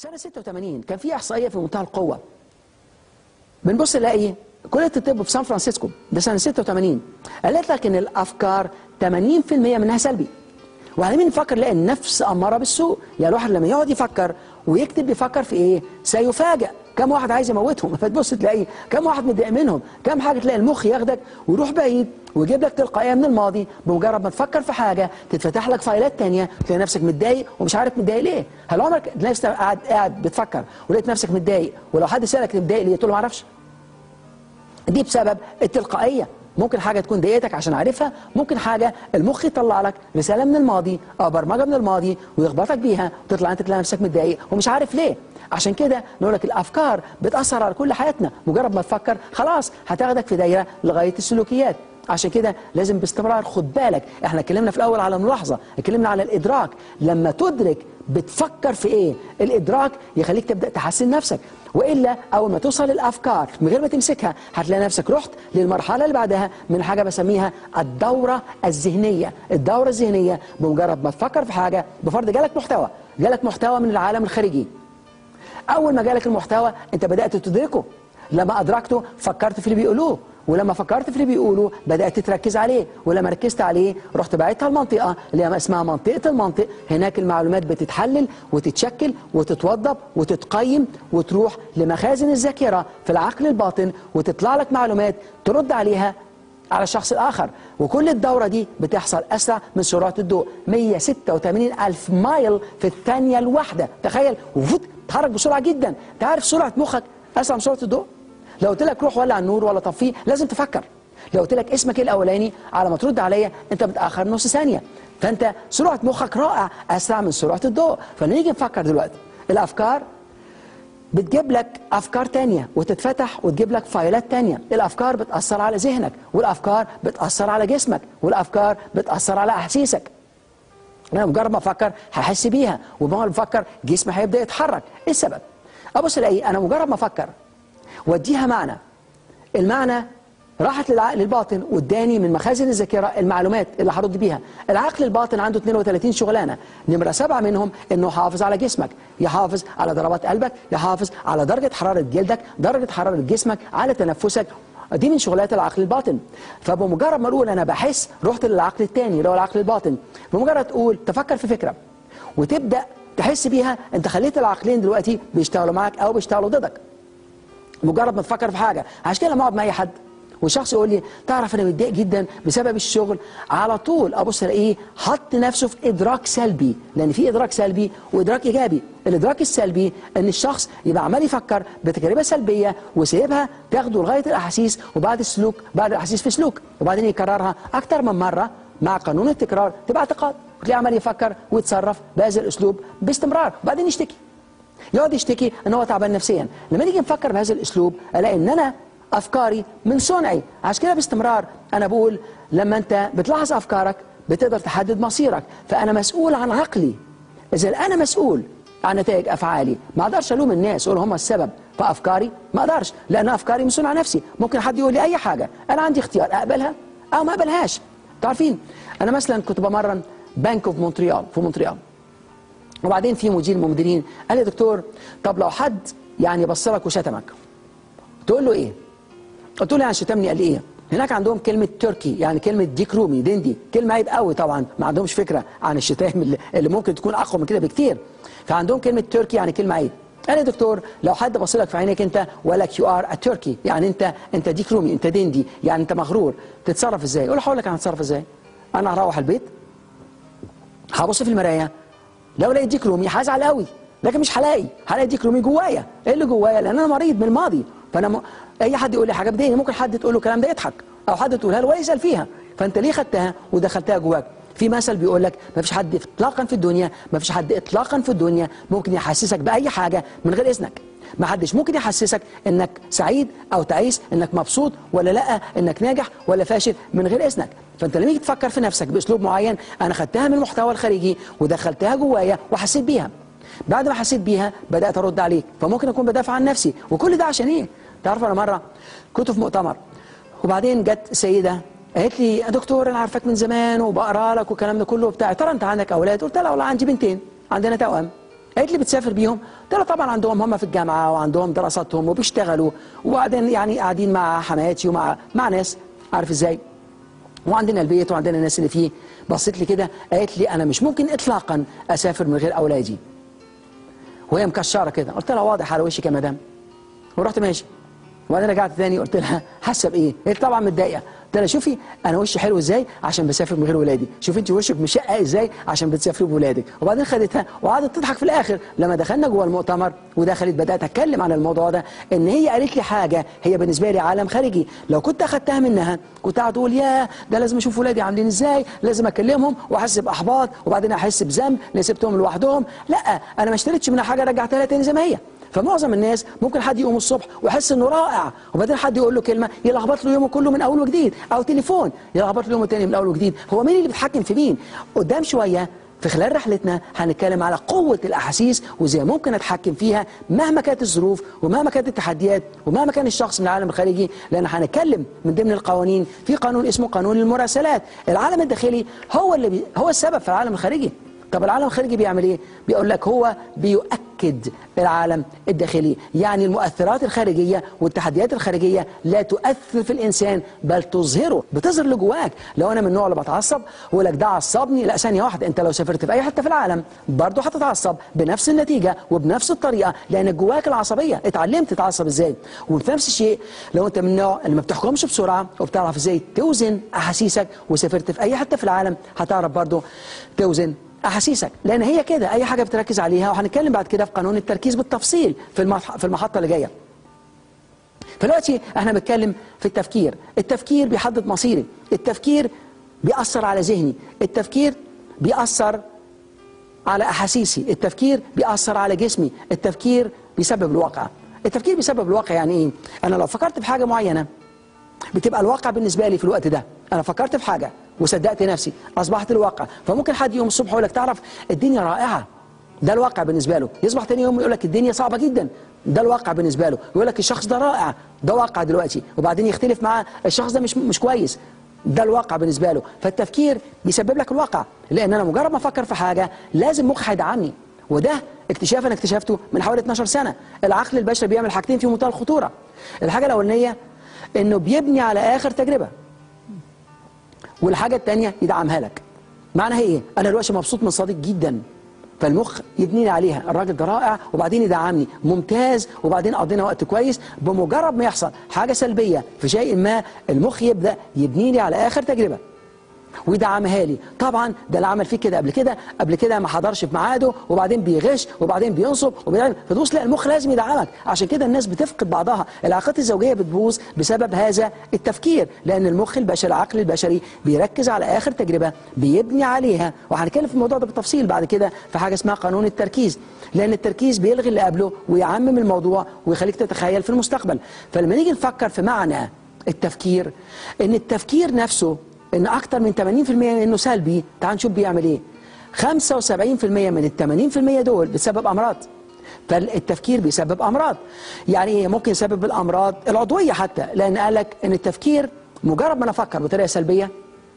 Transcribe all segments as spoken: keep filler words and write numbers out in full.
سنة ستة وثمانين كان في إحصائية في منتهى القوة. بنبص نلاقي كلية الطب في سان فرانسيسكو ده سنة ستة وثمانين قالت لك إن الأفكار ثمانين بالمئة منها سلبي. وعلى مين نفكر؟ نلاقي النفس أمارة بالسوء. يعني الواحد لما يقعد يفكر ويكتب بيفكر في إيه؟ سيفاجأ. كم واحد عايز يموتهم، فتبص تلاقي كم واحد متضايق منهم، كم حاجة تلاقي المخ ياخدك ويروح بعيد ويجيب لك تلقائية من الماضي. بمجرد ما تفكر في حاجة تتفتح لك فايلات تانية تلاقي نفسك متضايق ومش عارف متضايق ليه. هل عمرك نفسك قاعد قاعد بتفكر ولقيت نفسك متضايق ولو حد سألك متضايق ليه تقول له ما اعرفش؟ دي بسبب التلقائية. ممكن حاجة تكون ضايقتك عشان عارفها، ممكن حاجة المخ يطلع لك رسالة من الماضي أو برمجة من الماضي ويخبطك بيها وتطلع أنت تلاقي نفسك متضايق ومش عارف ليه. عشان كده نقول لك الأفكار بتأثر على كل حياتنا. مجرد ما تفكر خلاص هتاخدك في دايرة لغاية السلوكيات. عشان كده لازم باستمرار خد بالك. احنا اتكلمنا في الأول على ملاحظة، اتكلمنا على الإدراك. لما تدرك بتفكر في ايه، الإدراك يخليك تبدأ تحسن نفسك. وإلا أول ما توصل للأفكار من غير ما تمسكها هتلاقي نفسك رحت للمرحلة اللي بعدها من حاجة بسميها الدورة الذهنية. الدورة الذهنية بمجرد ما تفكر في حاجة، بفرض جالك محتوى جالك محتوى من العالم الخارجي. أول ما جالك المحتوى أنت بدأت تدركه. لما أدركته فكرت في اللي بيقولوه، ولما فكرت في اللي بيقولوا بدأت تركز عليه، ولما ركزت عليه رحت بعتها المنطقة اللي اسمها منطقة المنطق. هناك المعلومات بتتحلل وتتشكل وتتوضب وتتقيم وتروح لمخازن الذاكرة في العقل الباطن وتطلع لك معلومات ترد عليها على الشخص الآخر. وكل الدورة دي بتحصل أسرع من سرعة الضوء، مئة وستة وثمانين ألف مايل في الثانية الواحدة. تخيل، وفوت تتحرك بسرعة جدا. تعرف سرعة مخك أسرع من سرعة الضوء؟ لو قلت لك روح ولع النور ولا طفيه لازم تفكر. لو قلت لك اسمك ايه الاولاني على ما ترد عليا انت متاخر نص ثانيه. فانت سرعه مخك رائع اسرع من سرعه الضوء. فنيجي نفكر دلوقتي. الافكار بتجيب لك افكار تانية وتتفتح وتجيب لك فايلات تانية. الافكار بتاثر على ذهنك، والافكار بتاثر على جسمك، والافكار بتاثر على احاسيسك. انا مجرد ما افكر هحس بيها، وبما بفكر جسمي هيبدا يتحرك. ايه السبب؟ ابص الاقي انا مجرد ما افكر واديها معنى، المعنى راحت للعقل الباطن واداني من مخازن الذاكره المعلومات اللي هرد بيها. العقل الباطن عنده اثنين وثلاثين شغلانه، نمره سبعه منهم انه يحافظ على جسمك، يحافظ على ضربات قلبك، يحافظ على درجه حراره جلدك، درجه حراره جسمك، على تنفسك. دي من شغلات العقل الباطن. فبمجرد ما اقول انا بحس رحت للعقل الثاني اللي هو العقل الباطن. بمجرد تقول تفكر في فكره وتبدا تحس بيها، انت خليت العقلين دلوقتي بيشتغلوا معاك او بيشتغلوا ضدك. مجرد ما تفكر في حاجه. عشان كده لما اقعد مع اي حد وشخص يقول لي تعرف انا متضايق جدا بسبب الشغل، على طول ابص الاقيه حط نفسه في ادراك سلبي. لان في ادراك سلبي وادراك ايجابي. الادراك السلبي ان الشخص يبقى عمال يفكر بتجربه سلبيه وسيبها تاخده لغايه الاحاسيس، وبعد السلوك بعد الاحاسيس في سلوك، وبعدين يكررها اكتر من مره مع قانون التكرار تبقى اعتقاد. وتلاقيه عمال يفكر ويتصرف بهذا الاسلوب باستمرار، وبعدين يشتكي. يقعد يشتكي ان هو تعبان نفسيا. لما نيجي نفكر بهذا الاسلوب الاقي ان انا افكاري من صنعي. عشان كده باستمرار انا بقول لما انت بتلاحظ افكارك بتقدر تحدد مصيرك. فانا مسؤول عن عقلي. اذا انا مسؤول عن نتائج افعالي ما اقدرش الوم الناس اقول هم السبب في افكاري. ما اقدرش، لان افكاري من صنع نفسي. ممكن حد يقول لي اي حاجه انا عندي اختيار اقبلها او ما اقبلهاش. تعرفين انا مثلا كنت بمرن بنك اوف مونتريال في مونتريال، وبعدين في مدير من المديرين قال لي يا دكتور طب لو حد يعني بص لك وشتمك تقول له ايه؟ قلت له يعني شتمني قال لي ايه؟ هناك عندهم كلمه تركي، يعني كلمه ديك رومي دندي، كلمه عيب قوي طبعا، ما عندهمش فكره عن الشتائم اللي, اللي ممكن تكون اقوى من كده بكتير. فعندهم كلمه تركي يعني كلمه عيب. قال لي يا دكتور لو حد بص لك في عينيك انت ولك يو ار ا تركي، يعني انت انت ديك رومي، انت دندي، يعني انت مغرور، تتصرف ازاي؟ قول له هقول لك انا هتصرف ازاي. انا هروح البيت هبص في المرايه لو لقيت ديك رومي هزعل قوي، لكن مش هلاقي هلاقي ديك رومي جوايا. ايه اللي جوايا؟ لان انا مريض من الماضي. فانا م... اي حد يقول لي حاجه بتضايقني ممكن حد تقول له الكلام ده يضحك، او حد تقولها له ويسال فيها. فانت ليه خدتها ودخلتها جواك؟ في مثل بيقول لك ما فيش حد اطلاقا في الدنيا ما فيش حد اطلاقا في الدنيا ممكن يحسسك باي حاجه من غير اذنك. ما حدش ممكن يحسسك انك سعيد او تعيس، انك مبسوط ولا لا، انك ناجح ولا فاشل من غير اذنك. فانت لما تيجي تفكر في نفسك باسلوب معين انا خدتها من المحتوى الخارجي ودخلتها جوايا وحسيت بيها. بعد ما حسيت بيها بدات ارد عليك، فممكن اكون بدافع عن نفسي. وكل ده عشان ايه؟ تعرف انا مره كنت في مؤتمر وبعدين جت سيده قالت لي يا دكتور انا عارفاك من زمان وبقرا لك والكلام ده كله وبتاع، ترى انت عندك اولاد؟ قلت لها والله عندي بنتين، عندنا توأم. قالت لي بتسافر بيهم؟ قلت لها طبعا عندهم هم في الجامعه وعندهم دراساتهم وبيشتغلوا، وبعدين يعني قاعدين مع حماتي ومع مع ناس عارف ازاي، وعندنا البيت وعندنا الناس اللي فيه. بصيت لي كده قالت لي انا مش ممكن اطلاقا اسافر من غير اولادي، وهي مكشره كده. قلت لها واضح على وشك يا مدام، ورحت ماشي. وبعدين رجعت ثاني قلت لها حاسه بايه؟ قالت طبعا متضايقه. قلت لها شوفي انا وشي حلو ازاي عشان بسافر من غير ولادي، شوفي انت وشك مشقق ازاي عشان بتسافري بولادك. وبعدين خدتها وقعدت تضحك في الاخر. لما دخلنا جوه المؤتمر ودخلت بدات اتكلم عن الموضوع ده، ان هي قالت لي حاجه هي بالنسبه لي عالم خارجي، لو كنت اخدتها منها كنت قاعد اقول ياه ده لازم اشوف ولادي عاملين ازاي، لازم اكلمهم واحس باحباط وبعدين احس بذنب اللي سبتهم لوحدهم. لا انا ما اشتريتش منها حاجه، رجعتها لها تاني زي ما هي. فمعظم الناس ممكن حد يقوم الصبح ويحس انه رائع، وبعدين حد يقول له كلمه يلخبط له يومه كله من اول وجديد، او تليفون يلخبط له يومه تاني من اول وجديد. هو مين اللي بيتحكم في مين؟ قدام شويه في خلال رحلتنا هنتكلم على قوه الاحاسيس وازاي ممكن اتحكم فيها مهما كانت الظروف ومهما كانت التحديات ومهما كان الشخص من العالم الخارجي. لان هنتكلم من ضمن القوانين في قانون اسمه قانون المراسلات. العالم الداخلي هو اللي بي هو السبب في العالم الخارجي. طب العالم الخارجي بيعمل ايه؟ بيقول لك هو بيؤكد العالم الداخلي، يعني المؤثرات الخارجيه والتحديات الخارجيه لا تؤثر في الانسان بل تظهره، بتظهر اللي جواك. لو انا من النوع اللي بتعصب واقول لك ده عصبني، لا ثانيه واحده، انت لو سافرت في اي حته في العالم برضه هتتعصب بنفس النتيجه وبنفس الطريقه، لان جواك العصبيه، اتعلمت تتعصب ازاي. وفي نفس الشيء لو انت من النوع اللي ما بتحكمش بسرعه وبتعرف ازاي توزن احاسيسك وسافرت في اي حته في العالم هتعرف برضه توزن احاسيسك، لان هي كده اي حاجه بتركز عليها. وهنتكلم بعد كده في قانون التركيز بالتفصيل في في المحطه اللي جايه. دلوقتي احنا بنتكلم في التفكير. التفكير بيحدد مصيري، التفكير بيأثر على ذهني، التفكير بيأثر على احاسيسي، التفكير بيأثر على جسمي، التفكير بيسبب الواقع. التفكير بيسبب الواقع يعني ايه؟ انا لو فكرت في حاجه معينه بتبقى الواقع بالنسبه لي في الوقت ده. انا فكرت في حاجه وصدقت نفسي اصبحت الواقع. فممكن حد يوم الصبح يقول لك تعرف الدنيا رائعه، ده الواقع بالنسبه له. يصبح تاني يوم يقول لك الدنيا صعبه جدا، ده الواقع بالنسبه له. يقول لك الشخص ده رائع، ده واقع دلوقتي. وبعدين يختلف معاه الشخص ده مش مش كويس، ده الواقع بالنسبه له. فالتفكير بيسبب لك الواقع، لان انا مجرد ما افكر في حاجه لازم مخي هيدعمني. وده اكتشاف انا اكتشفته من حوالي اتناشر سنه. العقل البشري بيعمل حاجتين في منتهى الخطوره. الحاجه الاولانيه انه بيبني على اخر تجربه، والحاجه الثانيه يدعمها لك. معناها ايه؟ انا دلوقتي مبسوط من صديق جدا، فالمخ يبنيني عليها، الراجل ده رائع، وبعدين يدعمني ممتاز، وبعدين قضينا وقت كويس. بمجرد ما يحصل حاجه سلبيه في شيء ما المخ يبدا يبنيني على اخر تجربه ويدعمها لي. طبعا ده اللي عمل فيه كده قبل كده، قبل كده ما حضرش في ميعاده، وبعدين بيغش، وبعدين بينصب، وبعدين فتبص لا المخ لازم يدعمك. عشان كده الناس بتفقد بعضها، العلاقات الزوجيه بتبوظ بسبب هذا التفكير، لان المخ البشري العقل البشري بيركز على اخر تجربه بيبني عليها. وهنتكلم في الموضوع ده بالتفصيل بعد كده في حاجه اسمها قانون التركيز، لان التركيز بيلغي اللي قبله ويعمم الموضوع ويخليك تتخيل في المستقبل. فلما نيجي نفكر في معنى التفكير، ان التفكير نفسه ان اكتر من ثمانين بالمئة منه سلبي. تعال نشوف بيعمل ايه. خمسة وسبعين بالمئة من ال ثمانين بالمئة دول بتسبب امراض. فالتفكير بيسبب امراض. يعني ايه؟ ممكن يسبب الامراض العضويه حتى، لان قال لك ان التفكير مجرد ما انا افكر بطريقه سلبيه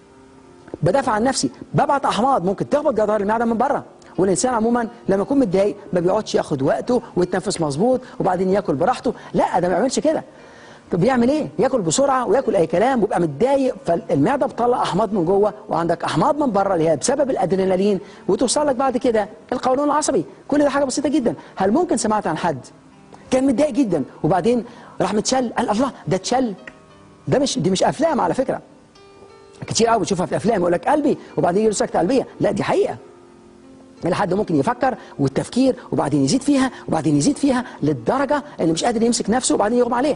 بدافع عن نفسي، ببعت احماض ممكن تخبط جدار المعده من بره. والانسان عموما لما يكون متضايق ما بيقعدش ياخد وقته ويتنفس مظبوط وبعدين ياكل براحته، لا ده ما بيعملش كده. طب بيعمل ايه؟ ياكل بسرعه وياكل اي كلام ويبقى متضايق، فالمعده بتطلع احماض من جوه وعندك احماض من بره اللي هي بسبب الادرينالين، وتوصل لك بعد كده القولون العصبي. كل ده حاجه بسيطه جدا. هل ممكن سمعت عن حد كان متضايق جدا وبعدين راح متشل؟ قال الله ده اتشل؟ ده مش دي مش افلام على فكره، كتير قوي بتشوفها في افلام يقول لك قلبي وبعدين يجي له سكته قلبيه. لا دي حقيقه. الحد ممكن يفكر والتفكير وبعدين يزيد فيها وبعدين يزيد فيها للدرجه اللي مش قادر يمسك نفسه وبعدين يغمى عليه.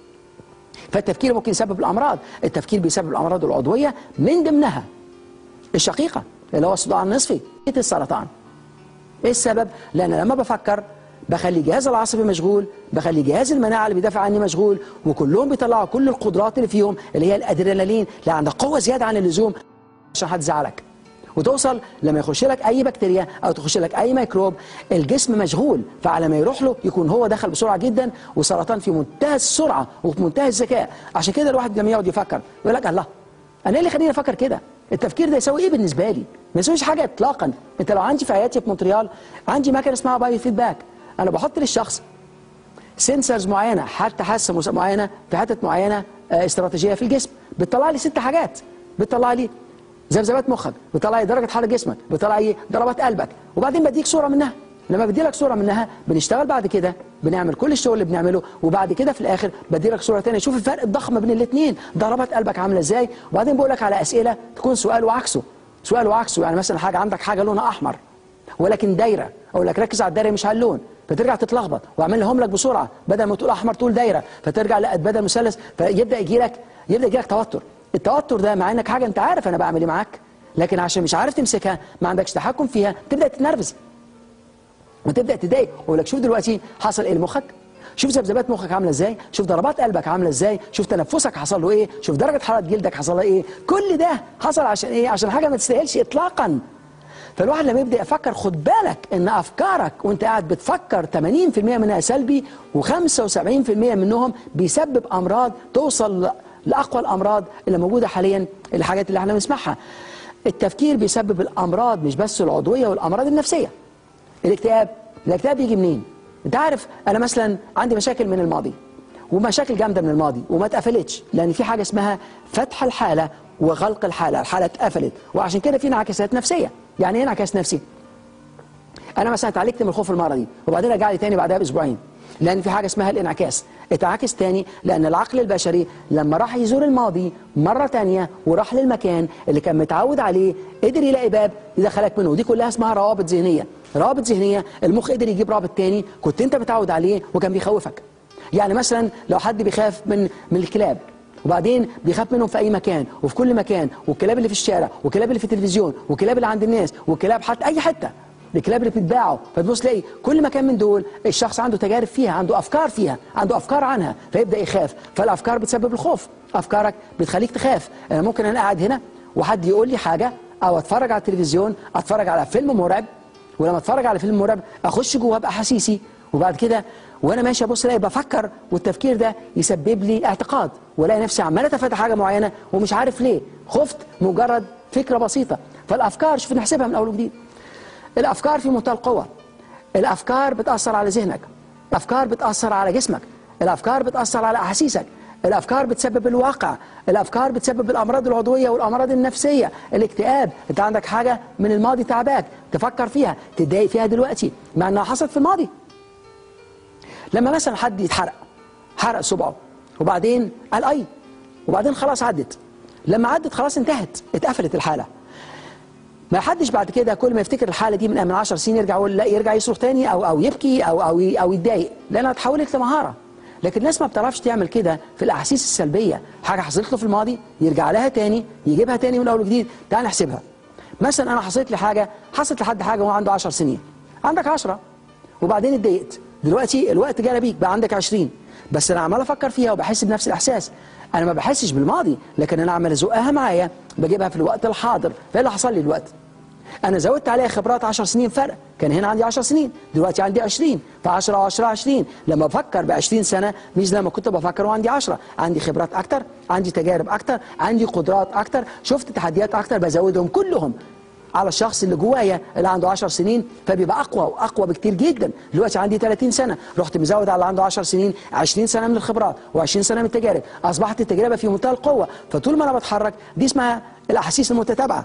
فالتفكير ممكن يسبب الامراض. التفكير بيسبب الامراض العضويه من ضمنها الشقيقه اللي هو الصداع النصفي، السرطان. ايه السبب؟ لان لما بفكر بخلي جهاز العصبي مشغول، بخلي جهاز المناعه اللي بيدافع عني مشغول، وكلهم بيطلعوا كل القدرات اللي فيهم اللي هي الادرينالين اللي عندها قوه زياده عن اللزوم عشان هتزعلك. وتوصل لما يخش لك اي بكتيريا او تخش لك اي ميكروب الجسم مشغول، فعلى ما يروح له يكون هو دخل بسرعه جدا، وسرطان في منتهى السرعه وفي منتهى الذكاء. عشان كده الواحد لما يقعد يفكر يقول لك الله انا ايه اللي خليني افكر كده؟ التفكير ده يسوي ايه بالنسبه لي؟ ما يسويش حاجه اطلاقا. انت لو عندي في عيادتي في مونتريال عندي مكنه اسمها بايو فيدباك، انا بحط للشخص سنسرز معينه، حتى حاسه معينه في حته معينه اه استراتيجيه في الجسم، بتطلع لي ست حاجات، بتطلع لي ذبذبات مخك، بتطلع لي درجه حراره جسمك، بتطلع لي ضربات قلبك، وبعدين بديك صوره منها. لما بدي لك صوره منها بنشتغل بعد كده، بنعمل كل الشغل اللي بنعمله، وبعد كده في الاخر بدي لك صوره ثانيه، شوف الفرق الضخم بين الاثنين، ضربات قلبك عامله ازاي، وبعدين بقول لك على اسئله تكون سؤال وعكسه، سؤال وعكسه. يعني مثلا حاجه عندك حاجه لونها احمر ولكن دايره، اقول لك ركز على الدايره مش على اللون، فترجع تتلخبط واعمل لهم لك بسرعه، بدل ما تقول احمر تقول دايره، فترجع لا بدل مثلث، فيبدا يجي لك يبدا يجي لك توتر. التوتر ده مع انك حاجه انت عارف انا بعمل ايه معاك، لكن عشان مش عارف تمسكها، ما عندكش تحكم فيها، تبدا تتنرفز وتبدا تضايق. اقول لك شوف دلوقتي حصل ايه لمخك، شوف ذبذبات مخك عامله ازاي، شوف ضربات قلبك عامله ازاي، شوف تنفسك حصل له ايه، شوف درجه حراره جلدك حصل لها ايه، كل ده حصل عشان ايه؟ عشان حاجه ما تستاهلش اطلاقا. فالواحد لما يبدا يفكر، خد بالك ان افكارك وانت قاعد بتفكر ثمانين بالمئة منها سلبي، وخمسة وسبعين بالمئة منهم بيسبب امراض توصل لاقوى الامراض اللي موجوده حاليا، الحاجات اللي احنا بنسمعها. التفكير بيسبب الامراض مش بس العضويه والامراض النفسيه. الاكتئاب، الاكتئاب بيجي منين؟ انت عارف انا مثلا عندي مشاكل من الماضي ومشاكل جامده من الماضي وما اتقفلتش، لان في حاجه اسمها فتح الحاله وغلق الحاله، الحاله اتقفلت، وعشان كده في انعكاسات نفسيه. يعني ايه انعكاس نفسي؟ انا مثلا اتعالجت من الخوف المرضي وبعدين رجع لي تاني بعدها باسبوعين، لان في حاجه اسمها الانعكاس، اتعكس تاني، لان العقل البشري لما راح يزور الماضي مره تانيه وراح للمكان اللي كان متعود عليه قدر يلاقي باب يدخلك منه، ودي كلها اسمها روابط ذهنيه. روابط ذهنيه، المخ قدر يجيب رابط تاني كنت انت متعود عليه وكان بيخوفك. يعني مثلا لو حد بيخاف من من الكلاب، وبعدين بيخاف منهم في اي مكان وفي كل مكان، والكلاب اللي في الشارع والكلاب اللي في التلفزيون والكلاب اللي عند الناس والكلاب حتى اي حته، الكلاب اللي بتتباعوا، فتبص تلاقي كل مكان من دول الشخص عنده تجارب فيها، عنده افكار فيها، عنده افكار عنها، فيبدا يخاف. فالافكار بتسبب الخوف، افكارك بتخليك تخاف. انا ممكن انا قاعد هنا وحد يقول لي حاجه، او اتفرج على التلفزيون، اتفرج على فيلم مرعب، ولما اتفرج على فيلم مرعب اخش جوه باحاسيسي، وبعد كده وانا ماشي ابص الاقي بفكر، والتفكير ده يسبب لي اعتقاد، والاقي نفسي عمال اتفادى حاجه معينه ومش عارف ليه، خفت مجرد فكره بسيطه. فالافكار شوف نحسبها من اول وجديد. الافكار في منتهى القوه، الافكار بتاثر على ذهنك، الافكار بتاثر على جسمك، الافكار بتاثر على احاسيسك، الافكار بتسبب الواقع، الافكار بتسبب الامراض العضويه والامراض النفسيه. الاكتئاب، انت عندك حاجه من الماضي تعباك، تفكر فيها تتضايق فيها دلوقتي مع انها حصلت في الماضي. لما مثلا حد يتحرق، حرق صبعه وبعدين قال اي، وبعدين خلاص عدت، لما عدت خلاص انتهت، اتقفلت الحاله. ما حدش بعد كده كل ما يفتكر الحاله دي من من عشر سنين يرجع يقول لا، يرجع يصرخ تاني او او يبكي او او او يتضايق، لانها اتحولت لمهاره. لكن الناس ما بتعرفش تعمل كده في الاحاسيس السلبيه، حاجه حصلت له في الماضي يرجع لها تاني، يجيبها تاني من اول وجديد. تعال نحسبها. مثلا انا حصلت لي حاجه، حصلت لحد حاجه وهو عنده عشر سنين، عندك عشرة وبعدين اتضايقت، دلوقتي الوقت جرى بيك بقى عندك عشرين، بس انا عمال افكر فيها وبحس بنفس الاحساس. انا ما بحسش بالماضي، لكن انا عمال ازقها معايا، بجيبها في الوقت الحاضر. فايه اللي حصل لي دلوقتي؟ انا زودت عليها خبرات عشر سنين فرق، كان هنا عندي عشر سنين، دلوقتي عندي عشرين، فعشرة وعشرة عشرين، لما بفكر ب عشرين سنه مش لما كنت بفكر وعندي عشرة، عندي خبرات اكتر، عندي تجارب اكتر، عندي قدرات اكتر، شفت تحديات اكتر، بزودهم كلهم على الشخص اللي جوايا اللي عنده عشر سنين، فبيبقى اقوى واقوى بكتير جدا. دلوقتي عندي ثلاثين سنه، رحت مزود على اللي عنده عشر سنين عشرين سنه من الخبرات وعشرين سنه من التجارب، اصبحت التجربه في منتهى القوه. فطول ما انا بتحرك، دي اسمها الاحاسيس المتتابعه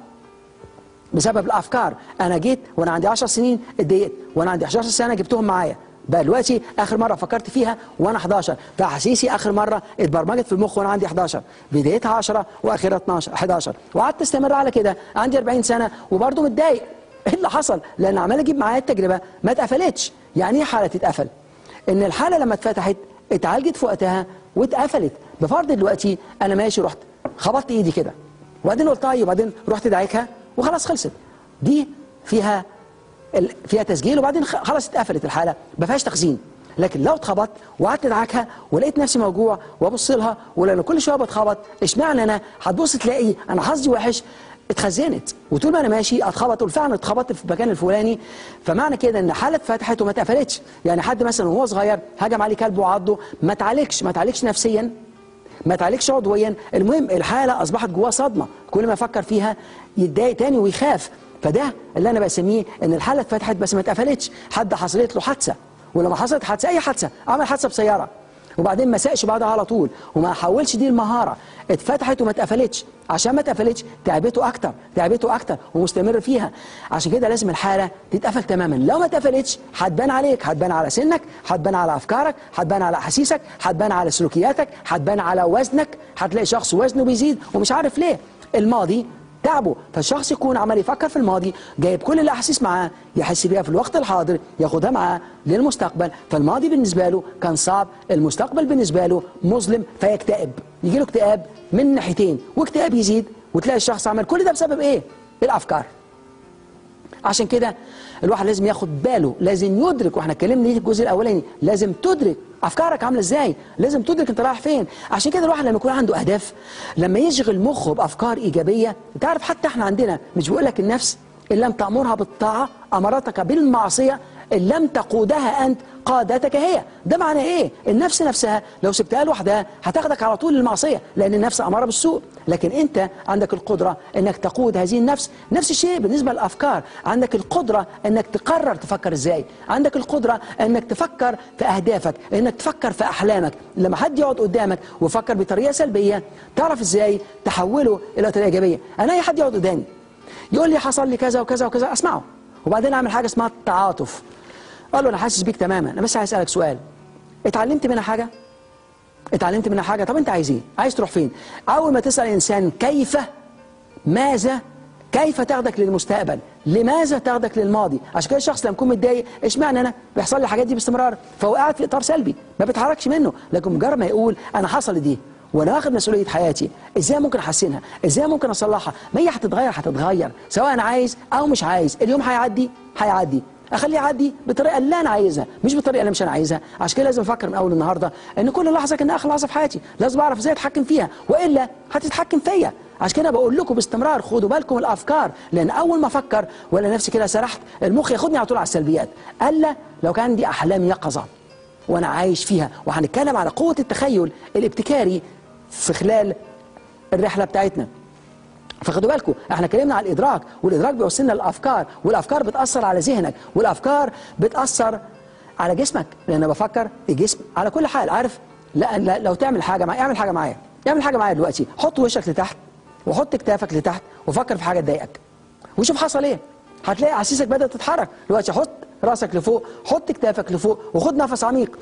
بسبب الافكار. انا جيت وانا عندي عشر سنين اتضايقت، وانا عندي احد عشر سنه جبتهم معايا، بقى دلوقتي اخر مره فكرت فيها وانا احداشر، فاحاسيسي اخر مره اتبرمجت في المخ وانا عندي احداشر، بدايتها عشرة واخرها اتناشر احداشر، وقعدت استمر على كده، عندي أربعين سنه وبرضه متضايق. ايه اللي حصل؟ لان عمال اجيب معايا التجربه ما اتقفلتش. يعني ايه حاله تتقفل؟ ان الحاله لما اتفتحت اتعالجت في وقتها واتقفلت. بفرض دلوقتي انا ماشي رحت خبطت ايدي كده، وبعدين قلت طيب، وبعدين رحت دعيكها وخلاص خلصت، دي فيها فيها تسجيل وبعدين خلاص اتقفلت الحاله، ما فيهاش تخزين. لكن لو اتخبطت وقعدت ادعكها ولقيت نفسي موجوع وابص لها، ولان كل شويه بتخبط اشمعنى انا، هتبص تلاقي انا حظي وحش، اتخزنت، وطول ما انا ماشي اتخبط، وفعلا اتخبطت في المكان الفلاني. فمعنى كده ان حاله اتفتحت وما اتقفلتش. يعني حد مثلا وهو صغير هجم عليه كلب وعضه، ما اتعالجش، ما اتعالجش نفسيا، ما تعالجش عضويا، المهم الحاله اصبحت جواه صدمه، كل ما يفكر فيها يتضايق تاني ويخاف. فده اللي انا بسميه ان الحاله اتفتحت بس ما اتقفلتش. حد حصلت له حادثه، ولما حصلت حادثه اي حادثه، عمل حادثه بسياره وبعدين ما ساقش بعدها على طول وما حولش دي المهاره، اتفتحت وما اتقفلتش، عشان ما اتقفلتش تعبته اكتر تعبته اكتر ومستمر فيها. عشان كده لازم الحاله تتقفل تماما. لو ما اتقفلتش هتبان عليك، هتبان على سنك، هتبان على افكارك، هتبان على احاسيسك، هتبان على سلوكياتك، هتبان على وزنك. هتلاقي شخص وزنه بيزيد ومش عارف ليه، الماضي تعبه. فالشخص يكون عمال يفكر في الماضي، جايب كل الاحاسيس معاه يحس بيها في الوقت الحاضر، ياخدها معاه للمستقبل. فالماضي بالنسبه له كان صعب، المستقبل بالنسبه له مظلم، فيكتئب، يجي له اكتئاب من ناحيتين، واكتئاب يزيد وتلاقي الشخص عمل كل ده بسبب ايه؟ الافكار. عشان كده الواحد لازم ياخد باله، لازم يدرك، واحنا اتكلمنا في الجزء الاولاني، لازم تدرك افكارك عامله ازاي، لازم تدرك انت رايح فين. عشان كده الواحد لما يكون عنده اهداف، لما يشغل مخه بافكار ايجابيه، انت عارف حتى احنا عندنا مش بيقول لك النفس ان لم تامرها بالطاعه امرتك بالمعصيه، ان لم تقودها انت قادتك هي. ده معناه ايه؟ النفس نفسها لو سبتها لوحدها هتاخدك على طول للمعصيه، لان النفس اماره بالسوء، لكن انت عندك القدره انك تقود هذه النفس. نفس الشيء بالنسبه للافكار، عندك القدره انك تقرر تفكر ازاي، عندك القدره انك تفكر في اهدافك، انك تفكر في احلامك. لما حد يقعد قدامك ويفكر بطريقه سلبيه، تعرف ازاي تحوله الى طريقه ايجابيه. انا اي حد يقعد قدامي يقول لي حصل لي كذا وكذا وكذا، اسمعه وبعدين اعمل حاجه اسمها التعاطف. قال له انا حاسس بيك تماما، انا بس عايز اسالك سؤال، اتعلمت منها حاجه؟ اتعلمت منها حاجه؟ طب انت عايز ايه؟ عايز تروح فين؟ اول ما تسال انسان كيف، ماذا، كيف تاخدك للمستقبل، لماذا تاخدك للماضي. عشان كده الشخص لما يكون متضايق، اشمعنى انا بيحصل لي الحاجات دي باستمرار، فهو قاعد في اطار سلبي ما بيتحركش منه. لكن مجرد ما يقول انا حصل دي وانا واخد مسؤوليه حياتي، ازاي ممكن احسنها، ازاي ممكن اصلحها، ما هي هتتغير هتتغير سواء انا عايز او مش عايز. اليوم هيعدي هيعدي، اخليه يعدي بالطريقه اللي انا عايزها مش بالطريقه اللي مش انا عايزها. عشان كده لازم افكر من اول النهارده ان كل لحظه كانها اخر لحظه في حياتي، لازم اعرف ازاي اتحكم فيها والا هتتحكم فيا. عشان كده بقول لكم باستمرار خدوا بالكم الافكار، لان اول ما افكر ولا نفسي كده سرحت، المخ ياخدني على طول على السلبيات. الا لو كان عندي احلام يقظه وانا عايش فيها، وهنتكلم على قوه التخيل الابتكاري في خلال الرحله بتاعتنا. فخدوا بالكم احنا اتكلمنا على الادراك، والادراك بيوصلنا للافكار، والافكار بتاثر على ذهنك، والافكار بتاثر على جسمك، لان انا بفكر الجسم على كل حال. عارف لا, لا لو تعمل حاجه معايا، اعمل حاجه معايا اعمل حاجه معايا دلوقتي، حط وشك لتحت وحط كتافك لتحت وفكر في حاجه تضايقك وشوف حصل ايه. هتلاقي احاسيسك بدات تتحرك. دلوقتي حط راسك لفوق، حط كتافك لفوق وخد نفس عميق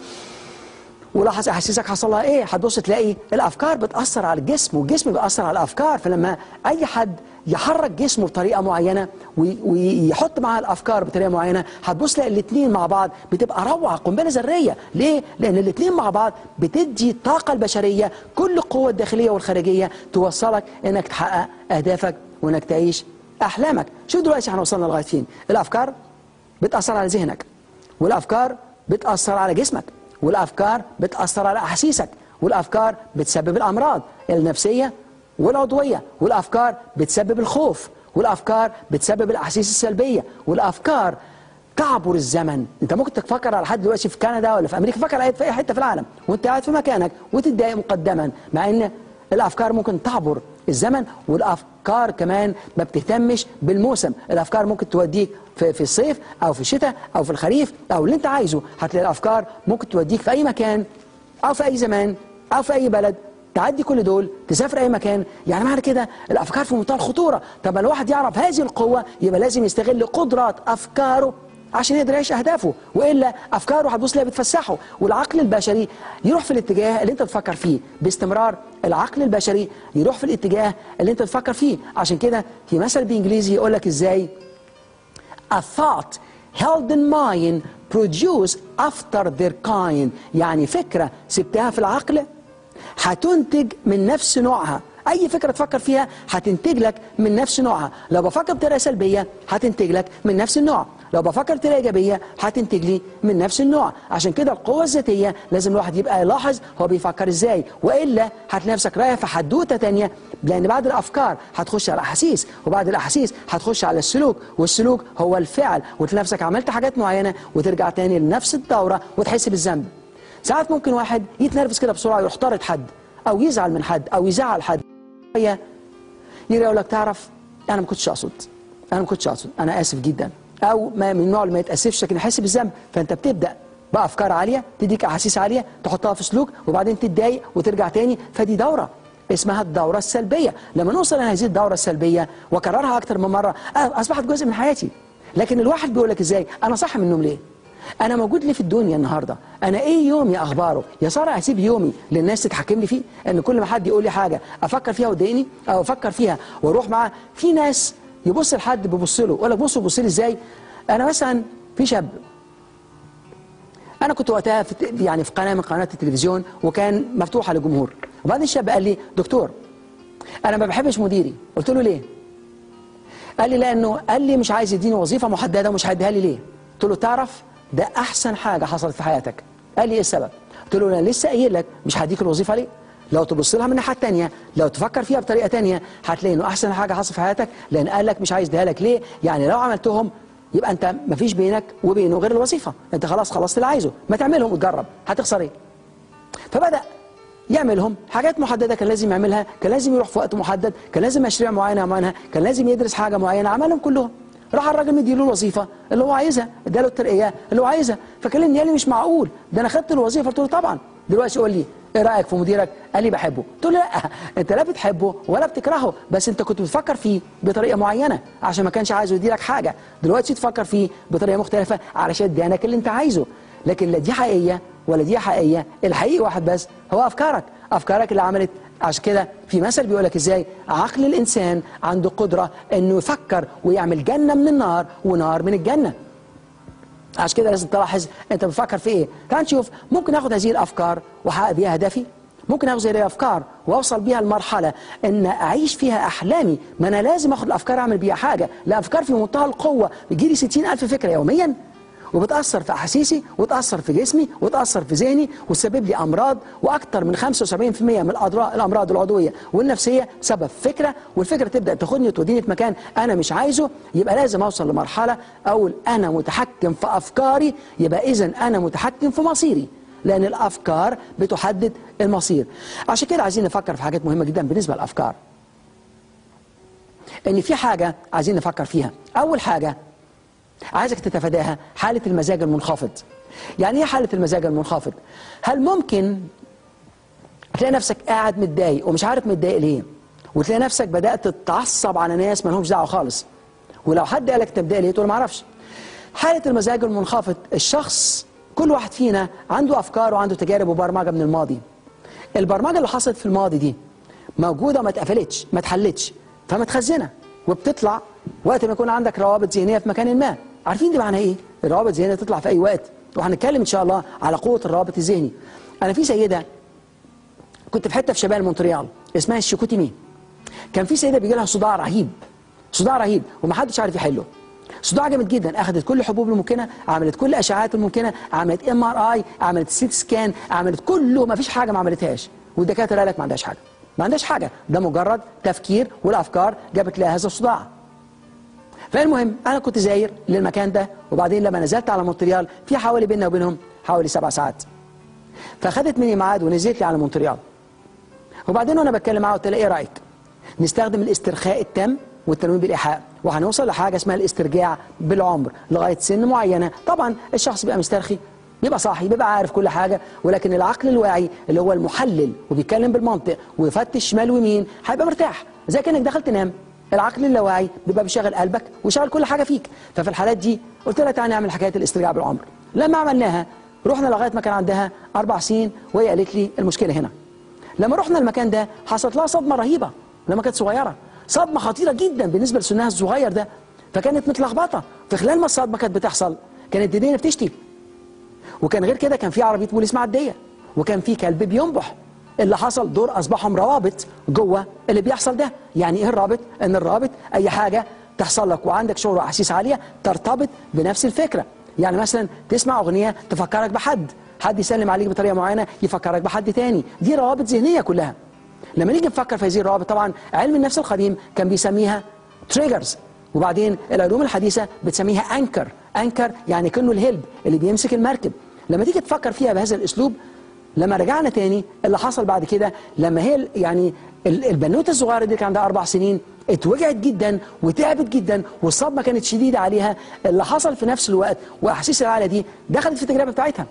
ولاحظ احاسيسك حصل لها ايه. هتبص تلاقي الافكار بتاثر على الجسم والجسم بيأثر على الافكار. فلما اي حد يحرك جسمه بطريقه معينه ويحط معاها الافكار بطريقه معينه، هتبص تلاقي الاثنين مع بعض بتبقى روعه، قنبله ذريه. ليه؟ لان الاثنين مع بعض بتدي الطاقه البشريه، كل القوه الداخليه والخارجيه توصلك انك تحقق اهدافك وانك تعيش احلامك. شوف دلوقتي احنا وصلنا لغايه فين. الافكار بتاثر على ذهنك، والافكار بتاثر على جسمك، والافكار بتاثر على احاسيسك، والافكار بتسبب الامراض النفسيه والعضويه، والافكار بتسبب الخوف، والافكار بتسبب الاحاسيس السلبيه، والافكار تعبر الزمن. انت ممكن تفكر على حد دلوقتي في كندا ولا في امريكا، فكر على في اي حته في العالم وانت قاعد في مكانك وتتضايق مقدما، مع ان الافكار ممكن تعبر الزمن. والافكار كمان ما بتهتمش بالموسم، الافكار ممكن توديك في, في الصيف او في الشتاء او في الخريف او اللي انت عايزه. هتلاقي الافكار ممكن توديك في اي مكان او في اي زمان او في اي بلد، تعدي كل دول، تسافر اي مكان. يعني معنى كده الافكار في منتهى الخطوره. طب الواحد يعرف هذه القوه يبقى لازم يستغل قدرات افكاره عشان يقدر يعيش اهدافه، والا افكاره هتبص لها بتفسحه. والعقل البشري يروح في الاتجاه اللي انت بتفكر فيه باستمرار. العقل البشري يروح في الاتجاه اللي انت بتفكر فيه. عشان كده في مثل بانجليزي يقول لك ازاي a thought held in mind produce after their kind. يعني فكره سبتها في العقل هتنتج من نفس نوعها. اي فكره تفكر فيها هتنتج لك من نفس نوعها. لو بفكر بطريقه سلبيه هتنتج لك من نفس النوع، لو بفكر بطريقه ايجابيه هتنتج لي من نفس النوع. عشان كده القوه الذاتيه لازم الواحد يبقى يلاحظ هو بيفكر ازاي، والا هتلاقي نفسك رايح في حدوته ثانيه. لان بعد الافكار هتخش على الاحاسيس، وبعد الاحاسيس هتخش على السلوك، والسلوك هو الفعل، وتلاقي نفسك عملت حاجات معينه وترجع تاني لنفس الدوره وتحس بالذنب. ساعات ممكن واحد يتنرفز كده بسرعه يروح طارد حد او يزعل من حد او يزعل حد يجي يقول لك تعرف انا ما كنتش اقصد، انا ما كنتش اقصد، انا اسف جدا، او ما من النوع اللي ما يتاسفش لكن يحس بالذنب. فانت بتبدا بافكار عاليه تديك احاسيس عاليه تحطها في سلوك وبعدين تتضايق وترجع تاني. فدي دوره اسمها الدوره السلبيه. لما نوصل لهذه الدوره السلبيه واكررها اكتر من مره اصبحت جزء من حياتي. لكن الواحد بيقول لك ازاي انا صاحي من النوم ليه؟ انا موجود ليه في الدنيا النهارده؟ انا ايه يومي اخباره؟ يا ترى اسيب يومي للناس تتحكم لي فيه؟ ان كل ما حد يقول لي حاجه افكر فيها وتضايقني او افكر فيها واروح معاه. في ناس يبص لحد بيبص له يقول لك بص بص لي ازاي؟ انا مثلا في شاب انا كنت وقتها في يعني في قناه من قنوات التلفزيون وكان مفتوحه للجمهور، وبعدين الشاب قال لي دكتور انا ما بحبش مديري. قلت له ليه؟ قال لي لانه قال لي مش عايز يديني وظيفه محدده ومش هيديها لي. ليه؟ قلت له تعرف ده احسن حاجه حصلت في حياتك. قال لي ايه السبب؟ قلت له انا لسه قايل لك مش هديك الوظيفه ليه؟ لو تبص لها من الناحيه الثانيه، لو تفكر فيها بطريقه ثانيه هتلاقي انه احسن حاجه حصلت في حياتك، لان قال لك مش عايز اديها لك. ليه؟ يعني لو عملتهم يبقى انت ما فيش بينك وبينه غير الوظيفه، انت خلاص خلصت اللي عايزه، ما تعملهم وتجرب هتخسر ايه؟ فبدا يعملهم حاجات محدده كان لازم يعملها، كان لازم يروح في وقت محدد، كان لازم مشاريع معينه يعملها، كان لازم يدرس حاجه معينه، عملهم كلهم. راح الراجل مديله الوظيفه اللي هو عايزها، اداله الترقيه اللي هو عايزها. فكلمني قال لي مش معقول ده انا خدت الوظيفه. قلت له طبعا. دلوقتي قول لي ايه رايك في مديرك؟ قال لي بحبه. قلت له لا انت لا بتحبه ولا بتكرهه، بس انت كنت بتفكر فيه بطريقه معينه عشان ما كانش عايزه يديلك حاجه، دلوقتي تفكر فيه بطريقه مختلفه علشان يديلك اللي انت عايزه. لكن لا دي حقيقيه ولا دي حقيقيه، الحقيقي واحد بس هو افكارك، افكارك اللي عملت. عشان كده في مثل بيقول لك ازاي عقل الانسان عنده قدره انه يفكر ويعمل جنه من النار ونار من الجنه. عشان كده لازم تلاحظ انت بتفكر في ايه. تعال نشوف ممكن اخد هذه الافكار واحقق بيها هدفي، ممكن اخد هذه الافكار واوصل بيها لمرحله ان اعيش فيها احلامي. ما انا لازم اخد الافكار اعمل بيها حاجه. الافكار في منتهى القوه، بيجيلي ستين ألف فكره يوميا وبتأثر في أحاسيسي وتأثر في جسمي وتأثر في ذهني وتسبب لي أمراض. وأكثر من خمسة وسبعين بالمئة من الأمراض العضوية والنفسية سبب فكرة، والفكرة تبدأ تاخدني وتوديني في مكان أنا مش عايزه. يبقى لازم أوصل لمرحلة أقول أنا متحكم في أفكاري، يبقى إذن أنا متحكم في مصيري، لأن الأفكار بتحدد المصير. عشان كده عايزين نفكر في حاجات مهمة جدا بالنسبة للأفكار. إن في حاجة عايزين نفكر فيها. أول حاجة عايزك تتفاداها حالة المزاج المنخفض. يعني ايه حالة المزاج المنخفض؟ هل ممكن تلاقي نفسك قاعد متضايق ومش عارف متضايق ليه، وتلاقي نفسك بدأت تتعصب على ناس ما لهمش دعوة خالص، ولو حد قالك انت متضايق ليه تقول ما اعرفش. حالة المزاج المنخفض الشخص كل واحد فينا عنده أفكار وعنده تجارب وبرمجة من الماضي. البرمجة اللي حصلت في الماضي دي موجودة وما اتقفلتش ما اتحلتش، فمتخزنة وبتطلع وقت ما يكون عندك روابط ذهنيه في مكان ما. عارفين دي معناها ايه؟ الروابط الذهنيه تطلع في اي وقت، وهنتكلم ان شاء الله على قوه الرابط الذهني. انا في سيده كنت في حته في شمال مونتريال اسمها الشيكوتيمي. كان في سيده بيجي لها صداع رهيب، صداع رهيب ومحدش عارف يحله. صداع جامد جدا، اخذت كل الحبوب الممكنه، عملت كل الاشعاعات الممكنه، عملت ام ار اي، عملت سيت سكان، عملت كله، ما فيش حاجه ما عملتهاش. والدكاتره قال لك ما عندهاش حاجه، ما عندهاش حاجه، ده مجرد تفكير والافكار جابت لها هذا الصداع. فالمهم انا كنت زاير للمكان ده، وبعدين لما نزلت على مونتريال في حوالي بيننا وبينهم حوالي سبع ساعات، فاخدت مني ميعاد ونزلت لي على مونتريال. وبعدين وانا بتكلم معاها قلت لها ايه رايك نستخدم الاسترخاء التام والتنويم بالايحاء، وهنوصل لحاجه اسمها الاسترجاع بالعمر لغايه سن معينه. طبعا الشخص بيبقى مسترخي، بيبقى صاحي، بيبقى عارف كل حاجه، ولكن العقل الواعي اللي هو المحلل وبيتكلم بالمنطق ويفتش شمال ويمين هيبقى مرتاح زي كانك دخلت تنام. العقل اللاواعي بيبقى بيشغل قلبك ويشغل كل حاجه فيك. ففي الحالات دي قلت لها تعالى نعمل حكايه الاسترجاع بالعمر. لما عملناها رحنا لغايه ما كان عندها اربع سنين، وهي قالت لي المشكله هنا. لما رحنا المكان ده حصلت لها صدمه رهيبه لما كانت صغيره، صدمه خطيره جدا بالنسبه لسنها الصغير ده، فكانت متلخبطه. في خلال ما الصدمه كانت بتحصل كانت ايدينا بتشتي، وكان غير كده كان في عربيه بوليس معديه، وكان في كلب بينبح. اللي حصل دول اصبحهم روابط جوه اللي بيحصل ده. يعني ايه الرابط؟ ان الرابط اي حاجه تحصل لك وعندك شعور واحاسيس عاليه ترتبط بنفس الفكره. يعني مثلا تسمع اغنيه تفكرك بحد، حد يسلم عليك بطريقه معينه يفكرك بحد تاني، دي روابط ذهنيه كلها. لما نيجي نفكر في هذه الروابط، طبعا علم النفس القديم كان بيسميها تريجرز، وبعدين العلوم الحديثه بتسميها انكر. انكر يعني كأنه الهلب اللي بيمسك المركب. لما تيجي تفكر فيها بهذا الاسلوب لما رجعنا تاني اللي حصل بعد كده لما هي يعني البنوته الصغيره دي كان عندها اربع سنين اتوجعت جدا وتعبت جدا والصدمه كانت شديده عليها، اللي حصل في نفس الوقت واحاسيس العاليه دي دخلت في التجربه بتاعتها.